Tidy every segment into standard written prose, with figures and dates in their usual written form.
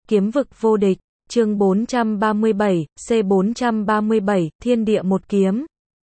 Kiếm vực vô địch, chương 437, C437, thiên địa một kiếm.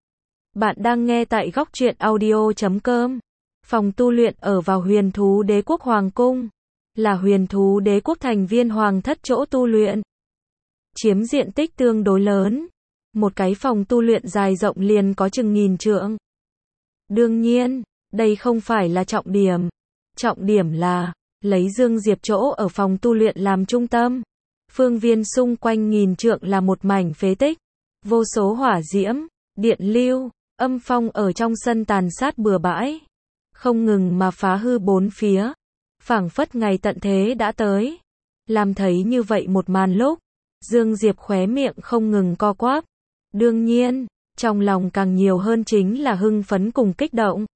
Bạn đang nghe tại góc truyện audio.com. Phòng tu luyện ở vào Huyền Thú Đế Quốc Hoàng Cung, là Huyền Thú Đế Quốc thành viên hoàng thất chỗ tu luyện. Chiếm diện tích tương đối lớn. Một cái phòng tu luyện dài rộng liền có chừng 1000 trượng. Đương nhiên, đây không phải là trọng điểm. Trọng điểm là lấy Dương Diệp chỗ ở phòng tu luyện làm trung tâm. Phương viên xung quanh 1000 trượng là một mảnh phế tích. Vô số hỏa diễm, điện lưu, âm phong ở trong sân tàn sát bừa bãi. Không ngừng mà phá hư bốn phía. Phảng phất ngày tận thế đã tới. Làm thấy như vậy một màn lúc, Dương Diệp khóe miệng không ngừng co quắp. Đương nhiên, trong lòng càng nhiều hơn chính là hưng phấn cùng kích động.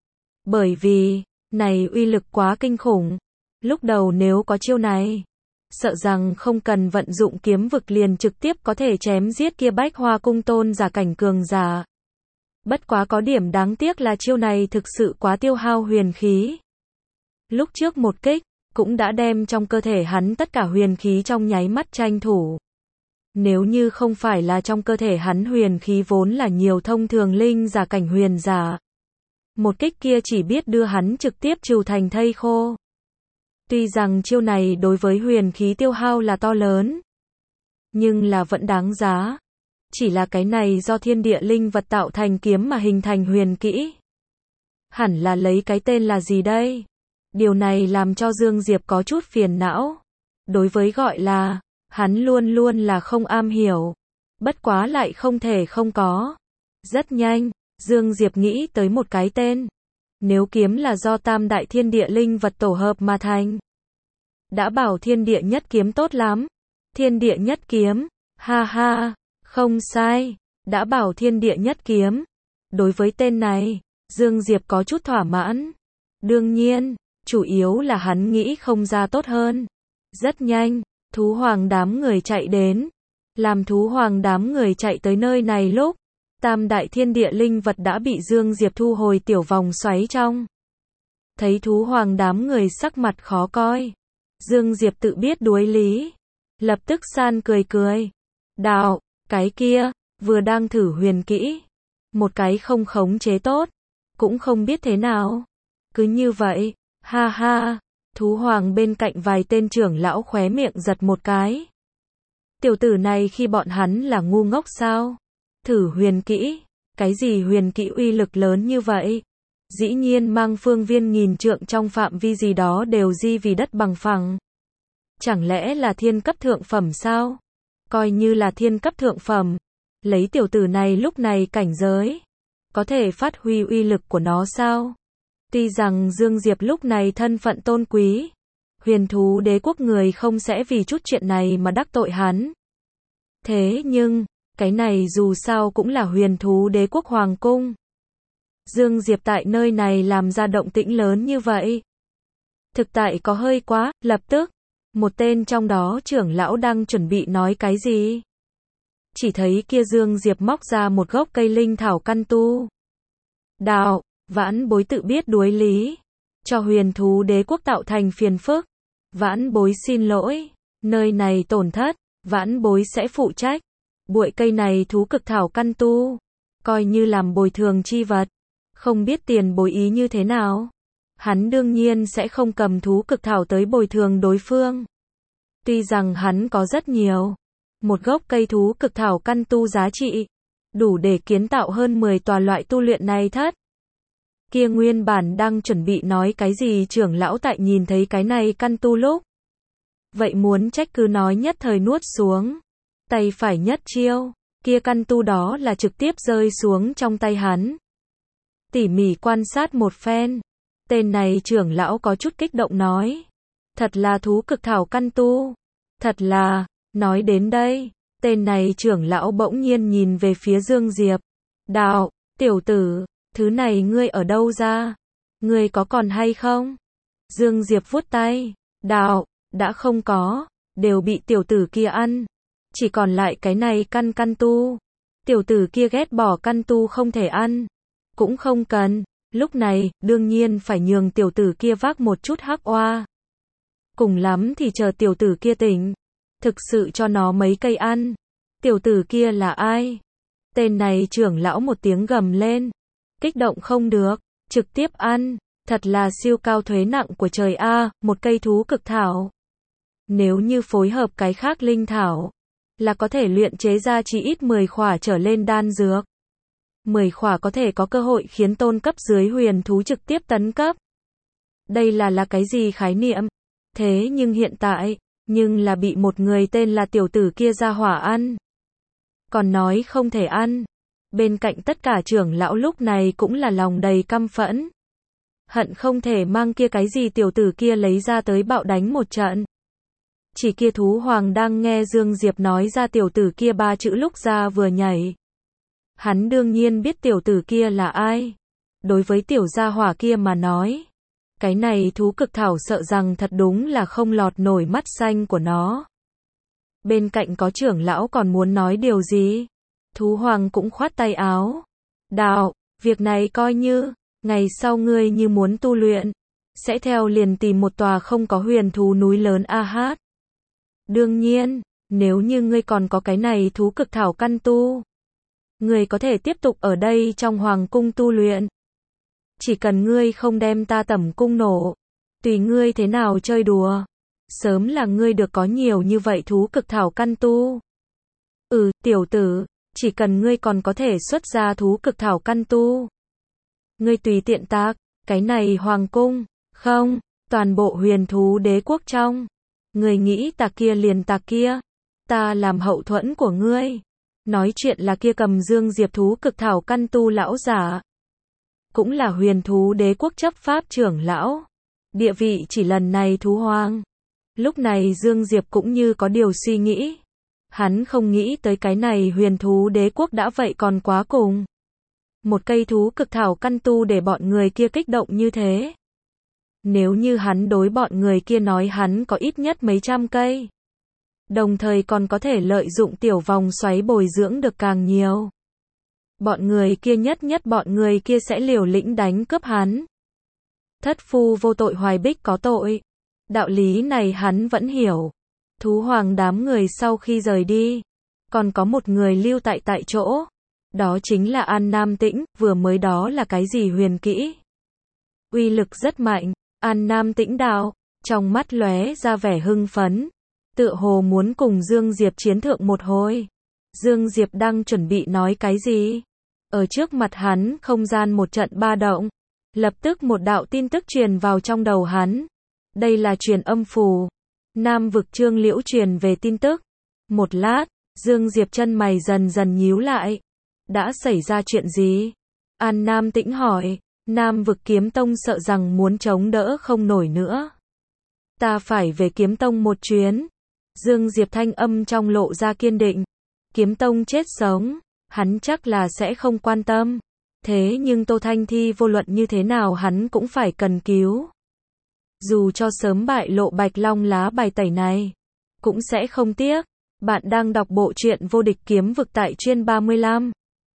Bởi vì, này uy lực quá kinh khủng. Lúc đầu nếu có chiêu này, sợ rằng không cần vận dụng kiếm vực liền trực tiếp có thể chém giết kia Bách Hoa cung tôn giả cảnh cường giả. Bất quá có điểm đáng tiếc là chiêu này thực sự quá tiêu hao huyền khí. Lúc trước một kích, cũng đã đem trong cơ thể hắn tất cả huyền khí trong nháy mắt tranh thủ. Nếu như không phải là trong cơ thể hắn huyền khí vốn là nhiều thông thường linh giả cảnh huyền giả, một kích kia chỉ biết đưa hắn trực tiếp trừ thành thây khô. Tuy rằng chiêu này đối với huyền khí tiêu hao là to lớn, nhưng là vẫn đáng giá. Chỉ là cái này do thiên địa linh vật tạo thành kiếm mà hình thành huyền kỹ. Hẳn là lấy cái tên là gì đây? Điều này làm cho Dương Diệp có chút phiền não. Đối với gọi là, hắn luôn luôn là không am hiểu. Bất quá lại không thể không có. Rất nhanh, Dương Diệp nghĩ tới một cái tên. Nếu kiếm là do tam đại thiên địa linh vật tổ hợp mà thành. Đã bảo thiên địa nhất kiếm tốt lắm. Thiên địa nhất kiếm, ha ha, không sai, đã bảo thiên địa nhất kiếm. Đối với tên này, Dương Diệp có chút thỏa mãn. Đương nhiên, chủ yếu là hắn nghĩ không ra tốt hơn. Rất nhanh, thú hoàng đám người chạy đến. Làm thú hoàng đám người chạy tới nơi này lúc, tam đại thiên địa linh vật đã bị Dương Diệp thu hồi tiểu vòng xoáy trong. Thấy thú hoàng đám người sắc mặt khó coi. Dương Diệp tự biết đuối lý. Lập tức san cười cười. Đạo, cái kia, vừa đang thử huyền kỹ. Một cái không khống chế tốt. Cũng không biết thế nào. Cứ như vậy, ha ha. Thú hoàng bên cạnh vài tên trưởng lão khóe miệng giật một cái. Tiểu tử này khi bọn hắn là ngu ngốc sao? Thử huyền kỹ. Cái gì huyền kỹ uy lực lớn như vậy? Dĩ nhiên mang phương viên 1000 trượng trong phạm vi gì đó đều di vì đất bằng phẳng. Chẳng lẽ là thiên cấp thượng phẩm sao? Coi như là thiên cấp thượng phẩm. Lấy tiểu tử này lúc này cảnh giới. Có thể phát huy uy lực của nó sao? Tuy rằng Dương Diệp lúc này thân phận tôn quý. Huyền Thú Đế Quốc người không sẽ vì chút chuyện này mà đắc tội hắn. Thế nhưng, cái này dù sao cũng là Huyền Thú Đế Quốc Hoàng Cung. Dương Diệp tại nơi này làm ra động tĩnh lớn như vậy. Thực tại có hơi quá, lập tức. Một tên trong đó trưởng lão đang chuẩn bị nói cái gì. Chỉ thấy kia Dương Diệp móc ra một gốc cây linh thảo căn tu. Đạo, vãn bối tự biết đuối lý. Cho Huyền Thú Đế Quốc tạo thành phiền phức. Vãn bối xin lỗi. Nơi này tổn thất, vãn bối sẽ phụ trách. Bụi cây này thú cực thảo căn tu. Coi như làm bồi thường chi vật. Không biết tiền bối ý như thế nào. Hắn đương nhiên sẽ không cầm thú cực thảo tới bồi thường đối phương. Tuy rằng hắn có rất nhiều. Một gốc cây thú cực thảo căn tu giá trị. Đủ để kiến tạo hơn 10 tòa loại tu luyện này thất. Kia nguyên bản đang chuẩn bị nói cái gì trưởng lão tại nhìn thấy cái này căn tu lúc. Vậy muốn trách cứ nói nhất thời nuốt xuống. Tay phải nhất chiêu. Kia căn tu đó là trực tiếp rơi xuống trong tay hắn. Tỉ mỉ quan sát một phen. Tên này trưởng lão có chút kích động nói. Thật là thú cực thảo căn tu. Thật là, nói đến đây, tên này trưởng lão bỗng nhiên nhìn về phía Dương Diệp. Đạo, tiểu tử, thứ này ngươi ở đâu ra? Ngươi có còn hay không? Dương Diệp vuốt tay. Đạo, đã không có, đều bị tiểu tử kia ăn. Chỉ còn lại cái này căn tu. Tiểu tử kia ghét bỏ căn tu không thể ăn. Cũng không cần. Lúc này, đương nhiên phải nhường tiểu tử kia vác một chút hắc oa. Cùng lắm thì chờ tiểu tử kia tỉnh, thực sự cho nó mấy cây ăn. Tiểu tử kia là ai? Tên này trưởng lão một tiếng gầm lên. Kích động không được, trực tiếp ăn. Thật là siêu cao thuế nặng của trời a, một cây thú cực thảo. Nếu như phối hợp cái khác linh thảo, là có thể luyện chế ra chỉ ít 10 khỏa trở lên đan dược. 10 khỏa có thể có cơ hội khiến tôn cấp dưới huyền thú trực tiếp tấn cấp. Đây là cái gì khái niệm? Thế nhưng hiện tại, nhưng là bị một người tên là tiểu tử kia ra hỏa ăn. Còn nói không thể ăn. Bên cạnh tất cả trưởng lão lúc này cũng là lòng đầy căm phẫn. Hận không thể mang kia cái gì tiểu tử kia lấy ra tới bạo đánh một trận. Chỉ kia thú hoàng đang nghe Dương Diệp nói ra tiểu tử kia 3 chữ lúc ra vừa nhảy. Hắn đương nhiên biết tiểu tử kia là ai. Đối với tiểu gia hỏa kia mà nói, cái này thú cực thảo sợ rằng thật đúng là không lọt nổi mắt xanh của nó. Bên cạnh có trưởng lão còn muốn nói điều gì? Thú hoàng cũng khoát tay áo. Đạo, việc này coi như, ngày sau ngươi như muốn tu luyện, sẽ theo liền tìm một tòa không có huyền thú núi lớn a hát. Đương nhiên, nếu như ngươi còn có cái này thú cực thảo căn tu, ngươi có thể tiếp tục ở đây trong hoàng cung tu luyện. Chỉ cần ngươi không đem ta tẩm cung nổ, tùy ngươi thế nào chơi đùa. Sớm là ngươi được có nhiều như vậy thú cực thảo căn tu. Tiểu tử, chỉ cần ngươi còn có thể xuất ra thú cực thảo căn tu, ngươi tùy tiện tác, cái này hoàng cung, không, toàn bộ huyền thú đế quốc trong. Ngươi nghĩ tạc kia liền tạc kia, ta làm hậu thuẫn của ngươi. Nói chuyện là kia cầm Dương Diệp thú cực thảo căn tu lão giả. Cũng là huyền thú đế quốc chấp pháp trưởng lão. Địa vị chỉ lần này thú hoàng. Lúc này Dương Diệp cũng như có điều suy nghĩ. Hắn không nghĩ tới cái này huyền thú đế quốc đã vậy còn quá cùng. Một cây thú cực thảo căn tu để bọn người kia kích động như thế. Nếu như hắn đối bọn người kia nói hắn có ít nhất mấy trăm cây. Đồng thời còn có thể lợi dụng tiểu vòng xoáy bồi dưỡng được càng nhiều. Bọn người kia nhất bọn người kia sẽ liều lĩnh đánh cướp hắn. Thất phu vô tội hoài bích có tội. Đạo lý này hắn vẫn hiểu. Thú hoàng đám người sau khi rời đi, còn có một người lưu tại chỗ. Đó chính là An Nam Tĩnh, vừa mới đó là cái gì huyền kỹ. Uy lực rất mạnh, An Nam Tĩnh đạo, trong mắt lóe ra vẻ hưng phấn. Tựa hồ muốn cùng Dương Diệp chiến thượng một hồi. Dương Diệp đang chuẩn bị nói cái gì? Ở trước mặt hắn, không gian một trận ba động. Lập tức một đạo tin tức truyền vào trong đầu hắn. Đây là truyền âm phù. Nam vực Trương Liễu truyền về tin tức. Một lát, Dương Diệp chân mày dần dần nhíu lại. Đã xảy ra chuyện gì? An Nam Tĩnh hỏi. Nam vực Kiếm Tông sợ rằng muốn chống đỡ không nổi nữa. Ta phải về Kiếm Tông một chuyến. Dương Diệp thanh âm trong lộ ra kiên định. Kiếm Tông chết sống, hắn chắc là sẽ không quan tâm. Thế nhưng Tô Thanh Thi vô luận như thế nào hắn cũng phải cần cứu. Dù cho sớm bại lộ Bạch Long lá bài tẩy này, cũng sẽ không tiếc. Bạn đang đọc bộ truyện Vô Địch Kiếm Vực tại chuyên 35.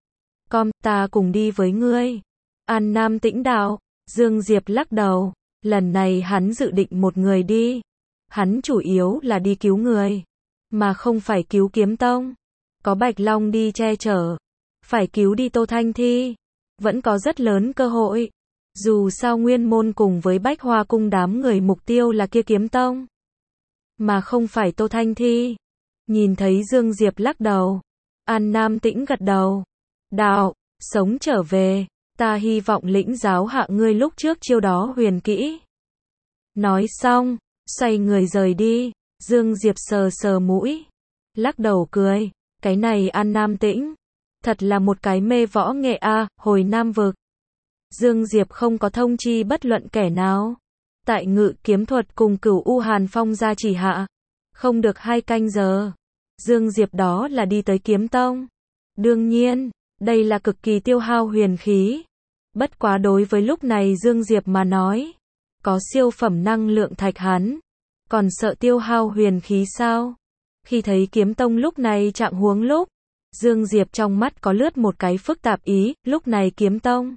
Ta cùng đi với ngươi. An Nam Tĩnh đạo. Dương Diệp lắc đầu. Lần này hắn dự định một người đi. Hắn chủ yếu là đi cứu người, mà không phải cứu Kiếm Tông. Có Bạch Long đi che chở, phải cứu đi Tô Thanh Thi, vẫn có rất lớn cơ hội. Dù sao Nguyên Môn cùng với Bách Hoa Cung đám người mục tiêu là kia Kiếm Tông, mà không phải Tô Thanh Thi. Nhìn thấy Dương Diệp lắc đầu, An Nam Tĩnh gật đầu. Đạo, sống trở về, ta hy vọng lĩnh giáo hạ ngươi lúc trước chiêu đó huyền kỹ. Nói xong, xoay người rời đi. Dương Diệp sờ sờ mũi, lắc đầu cười. Cái này An Nam Tĩnh, thật là một cái mê võ nghệ a. Hồi Nam vực, Dương Diệp không có thông chi bất luận kẻ nào. Tại Ngự Kiếm Thuật cùng Cửu U Hàn Phong gia chỉ hạ, không được 2 canh giờ, Dương Diệp đó là đi tới Kiếm Tông. Đương nhiên, đây là cực kỳ tiêu hao huyền khí. Bất quá đối với lúc này Dương Diệp mà nói, có siêu phẩm năng lượng thạch hắn, còn sợ tiêu hao huyền khí sao? Khi thấy Kiếm Tông lúc này trạng huống lúc, Dương Diệp trong mắt có lướt một cái phức tạp ý. Lúc này Kiếm Tông,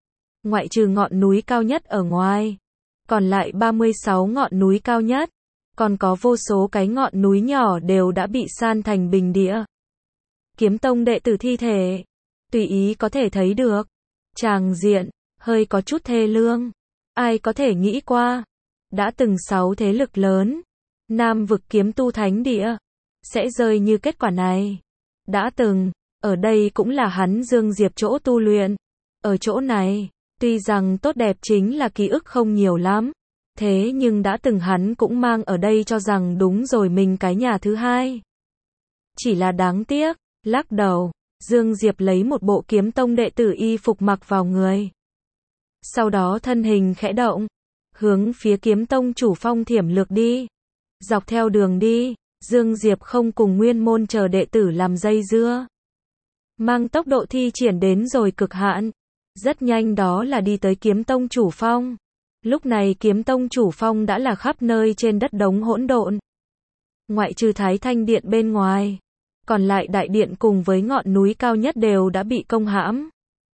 ngoại trừ ngọn núi cao nhất ở ngoài, còn lại 36 ngọn núi cao nhất, còn có vô số cái ngọn núi nhỏ đều đã bị san thành bình địa. Kiếm tông đệ tử thi thể, tùy ý có thể thấy được. Tràng diện, hơi có chút thê lương. Ai có thể nghĩ qua, đã từng 6 thế lực lớn, Nam vực kiếm tu thánh địa, sẽ rơi như kết quả này. Đã từng, ở đây cũng là hắn Dương Diệp chỗ tu luyện. Ở chỗ này, tuy rằng tốt đẹp chính là ký ức không nhiều lắm, thế nhưng đã từng hắn cũng mang ở đây cho rằng đúng rồi mình cái nhà thứ hai. Chỉ là đáng tiếc, lắc đầu, Dương Diệp lấy một bộ kiếm tông đệ tử y phục mặc vào người. Sau đó thân hình khẽ động, hướng phía kiếm tông chủ phong thiểm lược đi. Dọc theo đường đi, Dương Diệp không cùng nguyên môn chờ đệ tử làm dây dưa. Mang tốc độ thi triển đến rồi cực hạn. Rất nhanh đó là đi tới kiếm tông chủ phong. Lúc này kiếm tông chủ phong đã là khắp nơi trên đất đống hỗn độn. Ngoại trừ Thái Thanh Điện bên ngoài, còn lại đại điện cùng với ngọn núi cao nhất đều đã bị công hãm.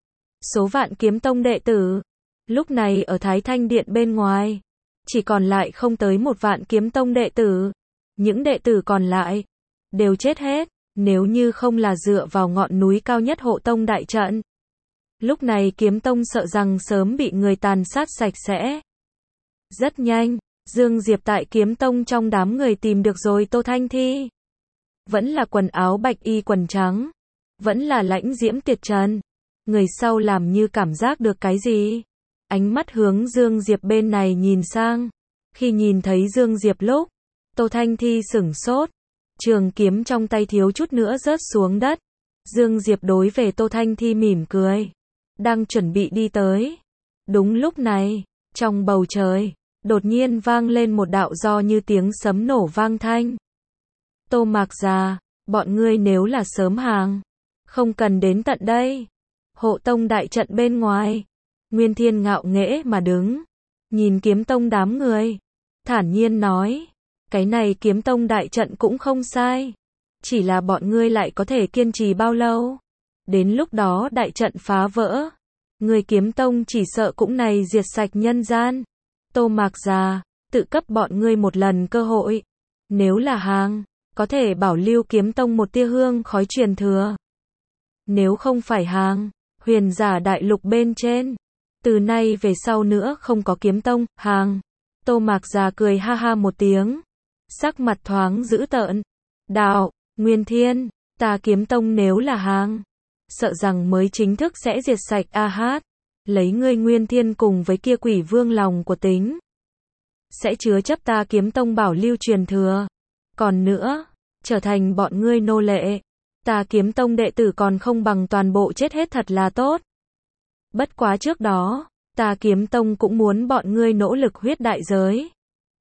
Số vạn kiếm tông đệ tử, lúc này ở Thái Thanh Điện bên ngoài, chỉ còn lại không tới 1 vạn kiếm tông đệ tử. Những đệ tử còn lại, đều chết hết, nếu như không là dựa vào ngọn núi cao nhất hộ tông đại trận. Lúc này kiếm tông sợ rằng sớm bị người tàn sát sạch sẽ. Rất nhanh, Dương Diệp tại kiếm tông trong đám người tìm được rồi Tô Thanh Thi. Vẫn là quần áo bạch y quần trắng. Vẫn là lãnh diễm tuyệt trần. Người sau làm như cảm giác được cái gì. Ánh mắt hướng Dương Diệp bên này nhìn sang. Khi nhìn thấy Dương Diệp lúc, Tô Thanh Thi sửng sốt. Trường kiếm trong tay thiếu chút nữa rớt xuống đất. Dương Diệp đối về Tô Thanh Thi mỉm cười. Đang chuẩn bị đi tới. Đúng lúc này, trong bầu trời, đột nhiên vang lên một đạo do như tiếng sấm nổ vang thanh. Tô Mạc Già, bọn ngươi nếu là sớm hàng, không cần đến tận đây. Hộ tông đại trận bên ngoài, Nguyên Thiên ngạo nghễ mà đứng, nhìn kiếm tông đám người, thản nhiên nói, cái này kiếm tông đại trận cũng không sai, chỉ là bọn ngươi lại có thể kiên trì bao lâu. Đến lúc đó đại trận phá vỡ, người kiếm tông chỉ sợ cũng này diệt sạch nhân gian. Tô Mạc Già, tự cấp bọn ngươi một lần cơ hội. Nếu là hàng, có thể bảo lưu kiếm tông một tia hương khói truyền thừa. Nếu không phải hàng, huyền giả đại lục bên trên, từ nay về sau nữa không có kiếm tông, hàng. Tô Mạc Già cười ha ha một tiếng, sắc mặt thoáng dữ tợn. Đạo, Nguyên Thiên, ta kiếm tông nếu là hàng, sợ rằng mới chính thức sẽ diệt sạch a hát. Lấy ngươi Nguyên Thiên cùng với kia quỷ vương lòng của tính, sẽ chứa chấp ta kiếm tông bảo lưu truyền thừa. Còn nữa, trở thành bọn ngươi nô lệ, ta kiếm tông đệ tử còn không bằng toàn bộ chết hết thật là tốt. Bất quá trước đó, ta kiếm tông cũng muốn bọn ngươi nỗ lực huyết đại giới.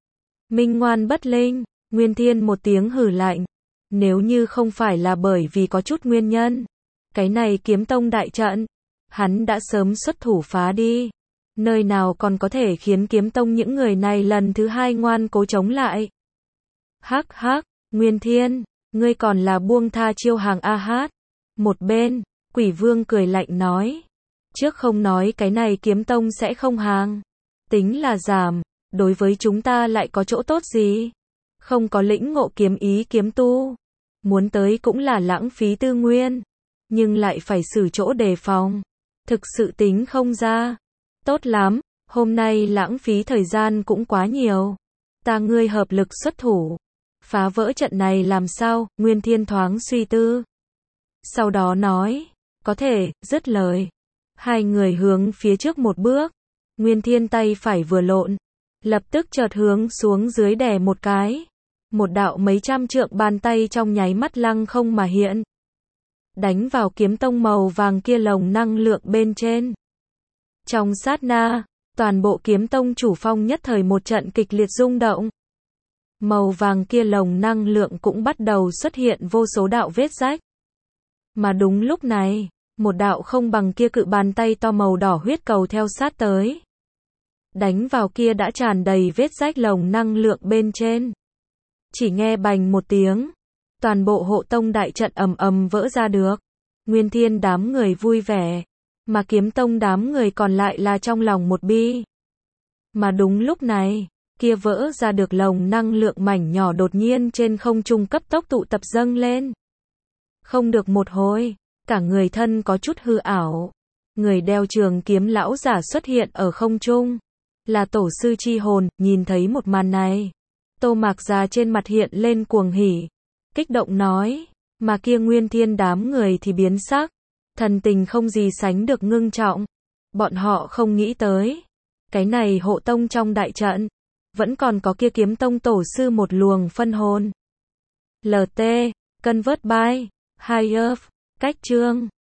Minh ngoan bất linh, Nguyên Thiên một tiếng hừ lạnh. Nếu như không phải là bởi vì có chút nguyên nhân, cái này kiếm tông đại trận, hắn đã sớm xuất thủ phá đi. Nơi nào còn có thể khiến kiếm tông những người này lần thứ hai ngoan cố chống lại. Hắc hắc, Nguyên Thiên, ngươi còn là buông tha chiêu hàng a hát. Một bên, quỷ vương cười lạnh nói. Trước không nói cái này kiếm tông sẽ không hàng. Tính là giảm, đối với chúng ta lại có chỗ tốt gì? Không có lĩnh ngộ kiếm ý kiếm tu. Muốn tới cũng là lãng phí tư nguyên. Nhưng lại phải xử chỗ đề phòng. Thực sự tính không ra. Tốt lắm, hôm nay lãng phí thời gian cũng quá nhiều. Ta ngươi hợp lực xuất thủ. Phá vỡ trận này làm sao? Nguyên Thiên thoáng suy tư. Sau đó nói, có thể, dứt lời. Hai người hướng phía trước một bước. Nguyên Thiên tay phải vừa lộn. Lập tức chợt hướng xuống dưới đè một cái. Một đạo mấy trăm trượng bàn tay trong nháy mắt lăng không mà hiện. Đánh vào kiếm tông màu vàng kia lồng năng lượng bên trên. Trong sát na, toàn bộ kiếm tông chủ phong nhất thời một trận kịch liệt rung động. Màu vàng kia lồng năng lượng cũng bắt đầu xuất hiện vô số đạo vết rách. Mà đúng lúc này, một đạo không bằng kia cự bàn tay to màu đỏ huyết cầu theo sát tới. Đánh vào kia đã tràn đầy vết rách lồng năng lượng bên trên. Chỉ nghe bành một tiếng, toàn bộ hộ tông đại trận ầm ầm vỡ ra được. Nguyên Thiên đám người vui vẻ, mà kiếm tông đám người còn lại là trong lòng một bi. Mà đúng lúc này, kia vỡ ra được lồng năng lượng mảnh nhỏ đột nhiên trên không trung cấp tốc tụ tập dâng lên. Không được một hồi, cả người thân có chút hư ảo. Người đeo trường kiếm lão giả xuất hiện ở không trung. Là tổ sư chi hồn, nhìn thấy một màn này. Tô Mạc Già trên mặt hiện lên cuồng hỉ. Kích động nói, mà kia Nguyên Thiên đám người thì biến sắc. Thần tình không gì sánh được ngưng trọng. Bọn họ không nghĩ tới. Cái này hộ tông trong đại trận. Vẫn còn có kia kiếm tông tổ sư một luồng phân hồn. LT, Convert by, High Earth, cách chương.